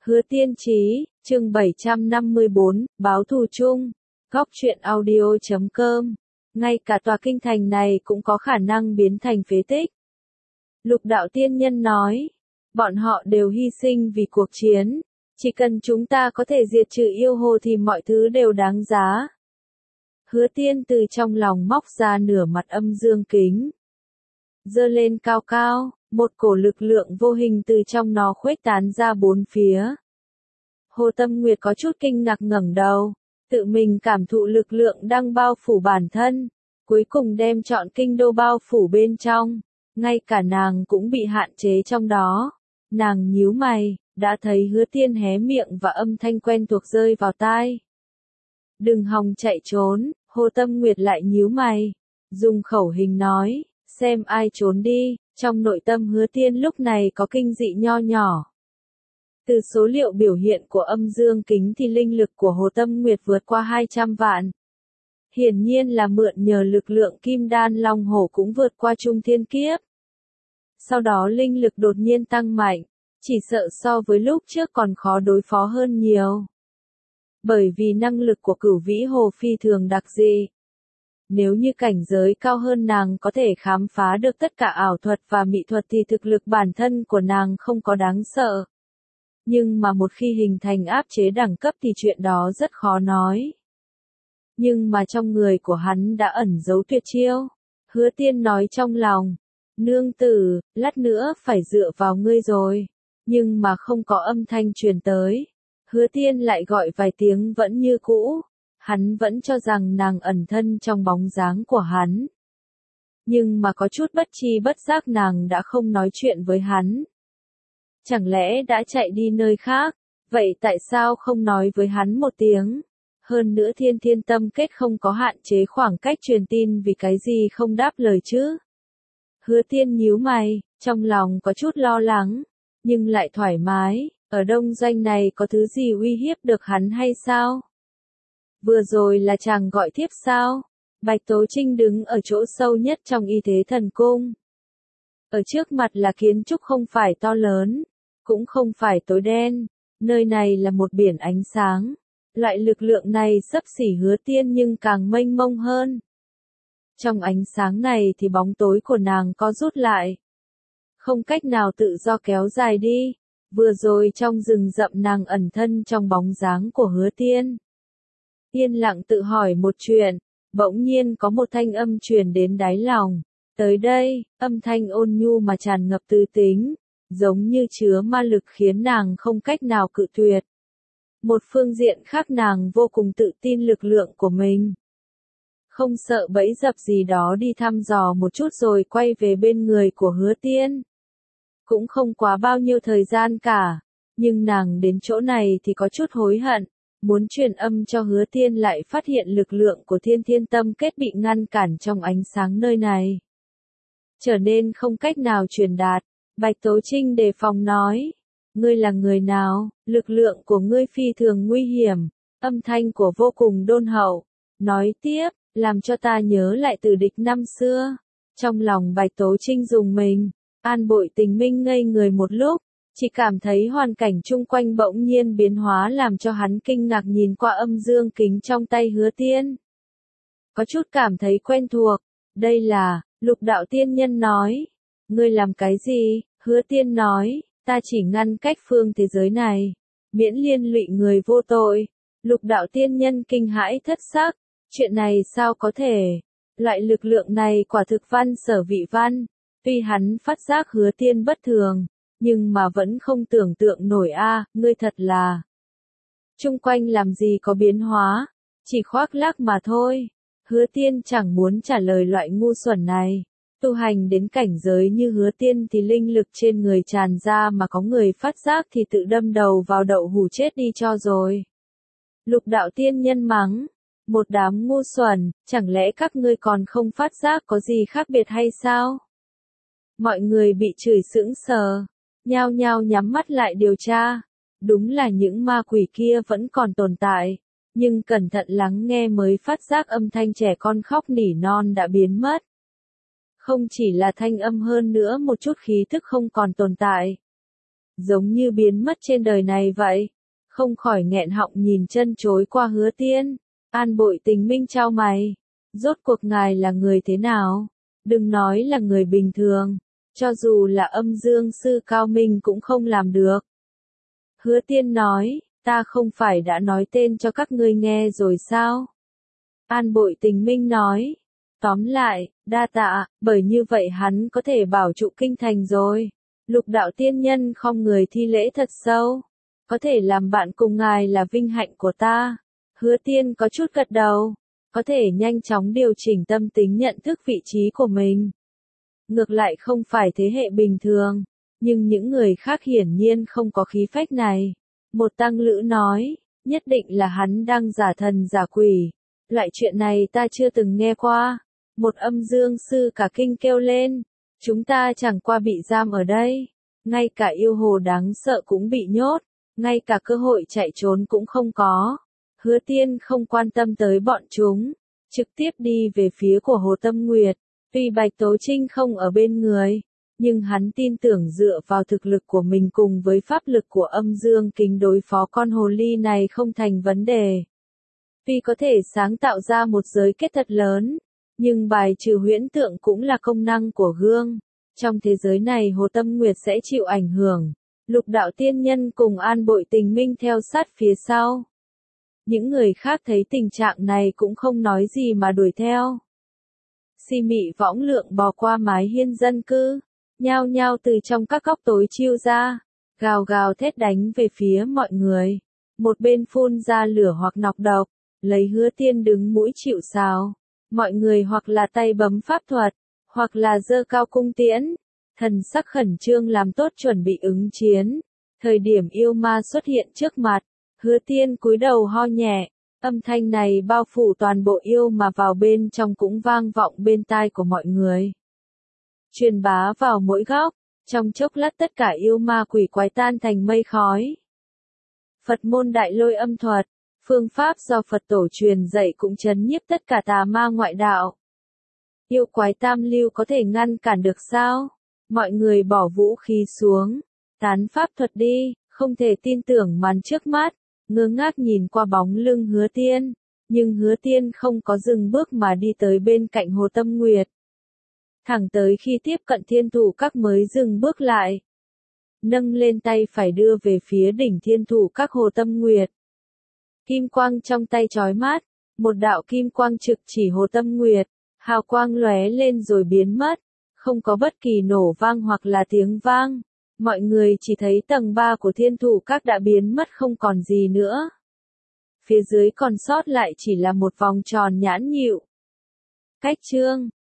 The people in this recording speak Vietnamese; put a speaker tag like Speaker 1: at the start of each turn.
Speaker 1: Hứa Tiên Chí, chương 754, báo thù chung, góc truyện audio.com. Ngay cả tòa kinh thành này cũng có khả năng biến thành phế tích. Lục đạo tiên nhân nói, bọn họ đều hy sinh vì cuộc chiến, chỉ cần chúng ta có thể diệt trừ yêu hồ thì mọi thứ đều đáng giá. Hứa Tiên từ trong lòng móc ra nửa mặt âm dương kính, giơ lên cao cao, một cổ lực lượng vô hình từ trong nó khuếch tán ra bốn phía. Hồ Tâm Nguyệt có chút kinh ngạc ngẩng đầu, tự mình cảm thụ lực lượng đang bao phủ bản thân, cuối cùng đem trọn kinh đô bao phủ bên trong, ngay cả nàng cũng bị hạn chế trong đó. Nàng nhíu mày, đã thấy Hứa Tiên hé miệng và âm thanh quen thuộc rơi vào tai. Đừng hòng chạy trốn, Hồ Tâm Nguyệt lại nhíu mày, dùng khẩu hình nói, xem ai trốn đi. Trong nội tâm Hứa Tiên lúc này có kinh dị nho nhỏ. Từ số liệu biểu hiện của âm dương kính thì linh lực của Hồ Tâm Nguyệt vượt qua 200 vạn. Hiển nhiên là mượn nhờ lực lượng kim đan long hổ cũng vượt qua trung thiên kiếp. Sau đó linh lực đột nhiên tăng mạnh, chỉ sợ so với lúc trước còn khó đối phó hơn nhiều. Bởi vì năng lực của Cửu Vĩ Hồ phi thường đặc dị. Nếu như cảnh giới cao hơn nàng có thể khám phá được tất cả ảo thuật và mỹ thuật thì thực lực bản thân của nàng không có đáng sợ. Nhưng mà một khi hình thành áp chế đẳng cấp thì chuyện đó rất khó nói. Nhưng mà trong người của hắn đã ẩn giấu tuyệt chiêu. Hứa Tiên nói trong lòng, nương tử, lát nữa phải dựa vào ngươi rồi. Nhưng mà không có âm thanh truyền tới. Hứa Tiên lại gọi vài tiếng vẫn như cũ. Hắn vẫn cho rằng nàng ẩn thân trong bóng dáng của hắn. Nhưng mà có chút bất tri bất giác nàng đã không nói chuyện với hắn. Chẳng lẽ đã chạy đi nơi khác, vậy tại sao không nói với hắn một tiếng? Hơn nữa Thiên Thiên Tâm Kết không có hạn chế khoảng cách truyền tin vì cái gì không đáp lời chứ? Hứa Tiên nhíu mày, trong lòng có chút lo lắng, nhưng lại thoải mái, ở Đông Doanh này có thứ gì uy hiếp được hắn hay sao? Vừa rồi là chàng gọi thiếp sao? Bạch Tố Trinh đứng ở chỗ sâu nhất trong Y Thế Thần Cung. Ở trước mặt là kiến trúc không phải to lớn, cũng không phải tối đen, nơi này là một biển ánh sáng. Loại lực lượng này xấp xỉ Hứa Tiên nhưng càng mênh mông hơn. Trong ánh sáng này thì bóng tối của nàng co rút lại. Không cách nào tự do kéo dài đi. Vừa rồi trong rừng rậm nàng ẩn thân trong bóng dáng của Hứa Tiên. Yên lặng tự hỏi một chuyện, bỗng nhiên có một thanh âm truyền đến đáy lòng. Tới đây, âm thanh ôn nhu mà tràn ngập tư tính, giống như chứa ma lực khiến nàng không cách nào cự tuyệt. Một phương diện khác nàng vô cùng tự tin lực lượng của mình. Không sợ bẫy dập gì đó đi thăm dò một chút rồi quay về bên người của Hứa Tiên. Cũng không quá bao nhiêu thời gian cả, nhưng nàng đến chỗ này thì có chút hối hận. Muốn truyền âm cho Hứa Tiên lại phát hiện lực lượng của Thiên Thiên Tâm Kết bị ngăn cản trong ánh sáng nơi này. Trở nên không cách nào truyền đạt. Bạch Tố Trinh đề phòng nói. Ngươi là người nào? Lực lượng của ngươi phi thường nguy hiểm. Âm thanh của vô cùng đôn hậu. Nói tiếp, làm cho ta nhớ lại từ địch năm xưa. Trong lòng Bạch Tố Trinh rùng mình. An Bội Tình Minh ngây người một lúc. Chỉ cảm thấy hoàn cảnh chung quanh bỗng nhiên biến hóa làm cho hắn kinh ngạc nhìn qua âm dương kính trong tay Hứa Tiên. Có chút cảm thấy quen thuộc. Đây là, Lục đạo tiên nhân nói. Ngươi làm cái gì? Hứa Tiên nói, ta chỉ ngăn cách phương thế giới này. Miễn liên lụy người vô tội. Lục đạo tiên nhân kinh hãi thất sắc. Chuyện này sao có thể? Loại lực lượng này quả thực văn sở vị văn. Tuy hắn phát giác Hứa Tiên bất thường. Nhưng mà vẫn không tưởng tượng nổi ngươi thật là. Chung quanh làm gì có biến hóa, chỉ khoác lác mà thôi. Hứa Tiên chẳng muốn trả lời loại ngu xuẩn này. Tu hành đến cảnh giới như Hứa Tiên thì linh lực trên người tràn ra mà có người phát giác thì tự đâm đầu vào đậu hủ chết đi cho rồi. Lục đạo tiên nhân mắng, một đám ngu xuẩn, chẳng lẽ các ngươi còn không phát giác có gì khác biệt hay sao? Mọi người bị chửi sững sờ. Nhao nhao nhắm mắt lại điều tra. Đúng là những ma quỷ kia vẫn còn tồn tại. Nhưng cẩn thận lắng nghe mới phát giác âm thanh trẻ con khóc nỉ non đã biến mất. Không chỉ là thanh âm hơn nữa một chút khí thức không còn tồn tại. giống như biến mất trên đời này vậy. Không khỏi nghẹn họng nhìn chân chối qua Hứa Tiên. An Bội Tình minh chau mày. Rốt cuộc ngài là người thế nào? Đừng nói là người bình thường. Cho dù là âm dương sư cao minh cũng không làm được. Hứa Tiên nói, ta không phải đã nói tên cho các ngươi nghe rồi sao? An Bội Tình minh nói, tóm lại, đa tạ, bởi như vậy hắn có thể bảo trụ kinh thành rồi. Lục đạo tiên nhân khom người thi lễ thật sâu. Có thể làm bạn cùng ngài là vinh hạnh của ta. Hứa Tiên có chút gật đầu. Có thể nhanh chóng điều chỉnh tâm tính nhận thức vị trí của mình. Ngược lại không phải thế hệ bình thường. Nhưng những người khác hiển nhiên không có khí phách này. Một tăng lữ nói, nhất định là hắn đang giả thần giả quỷ. Loại chuyện này ta chưa từng nghe qua. Một âm dương sư cả kinh kêu lên. Chúng ta chẳng qua bị giam ở đây. Ngay cả yêu hồ đáng sợ cũng bị nhốt. Ngay cả cơ hội chạy trốn cũng không có. Hứa Tiên không quan tâm tới bọn chúng. Trực tiếp đi về phía của Hồ Tâm Nguyệt. Tuy Bạch Tố Trinh không ở bên người. Nhưng hắn tin tưởng dựa vào thực lực của mình cùng với pháp lực của âm dương kính đối phó con hồ ly này không thành vấn đề. Tuy có thể sáng tạo ra một giới kết thật lớn. Nhưng bài trừ huyễn tượng cũng là công năng của gương. Trong thế giới này Hồ Tâm Nguyệt sẽ chịu ảnh hưởng. Lục đạo tiên nhân cùng An Bội Tình minh theo sát phía sau. Những người khác thấy tình trạng này cũng không nói gì mà đuổi theo. Si mị võng lượng bò qua mái hiên dân cư. Nhao nhao từ trong các góc tối chiêu ra. Gào gào thét đánh về phía mọi người. Một bên phun ra lửa hoặc nọc độc. Lấy Hứa Tiên đứng mũi chịu sào. Mọi người hoặc là tay bấm pháp thuật. Hoặc là giơ cao cung tiễn. Thần sắc khẩn trương làm tốt chuẩn bị ứng chiến. Thời điểm yêu ma xuất hiện trước mặt. Hứa Tiên cúi đầu ho nhẹ. Âm thanh này bao phủ toàn bộ yêu mà vào bên trong cũng vang vọng bên tai của mọi người. Truyền bá vào mỗi góc. Trong chốc lát tất cả yêu ma quỷ quái tan thành mây khói. Phật môn đại lôi âm thuật. Phương pháp do Phật tổ truyền dạy cũng trấn nhiếp tất cả tà ma ngoại đạo. Yêu quái tam lưu có thể ngăn cản được sao? Mọi người bỏ vũ khí xuống. Tán pháp thuật đi, không thể tin tưởng màn trước mắt. Ngơ ngác nhìn qua bóng lưng Hứa Tiên. Nhưng Hứa Tiên không có dừng bước mà đi tới bên cạnh Hồ Tâm Nguyệt. Thẳng tới khi tiếp cận Thiên Thủ Các mới dừng bước lại. Nâng lên tay phải đưa về phía đỉnh Thiên Thủ Các Hồ Tâm Nguyệt. Kim quang trong tay chói mắt. Một đạo kim quang trực chỉ Hồ Tâm Nguyệt. Hào quang lóe lên rồi biến mất. Không có bất kỳ nổ vang hoặc là tiếng vang. Mọi người chỉ thấy tầng 3 của Thiên Thủ Các đã biến mất không còn gì nữa. Phía dưới còn sót lại chỉ là một vòng tròn nhãn nhịu. Cách chương